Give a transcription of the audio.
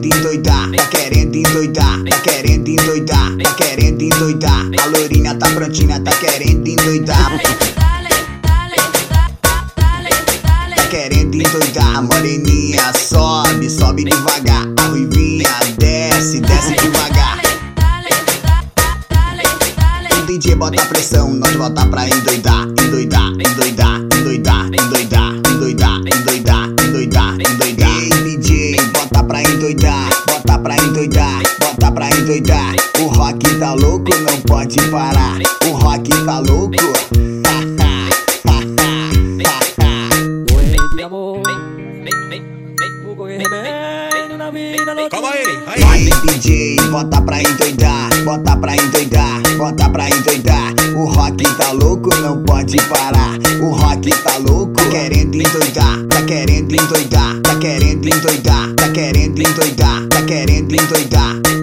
querendo endoidar, tá querendo endoidar, tá querendo endoidar, tá querendo endoidar. A loirinha tá prontinha, tá querendo endoidar. Tá querendo endoidar. A moreninha sobe, sobe devagar. A ruivinha desce, desce devagar. O DJ bota pressão, nós volta pra endoidar, endoidar, endoidar, endoidar, endoidar, endoidar, endoidar, endoidar, endoidar. Ei, DJ, bota pra endoidar, bota pra endoidar, bota pra endoidar. O rock tá louco, não pode parar. O rock tá louco. Calma aí, Vai, DJ, bota pra endoidar, bota pra endoidar, bota pra endoidar. O rock tá louco, não pode parar. O rock tá louco, tá querendo endoidar, tá querendo endoidar, tá querendo endoidar, tá querendo endoidar, tá querendo endoidar.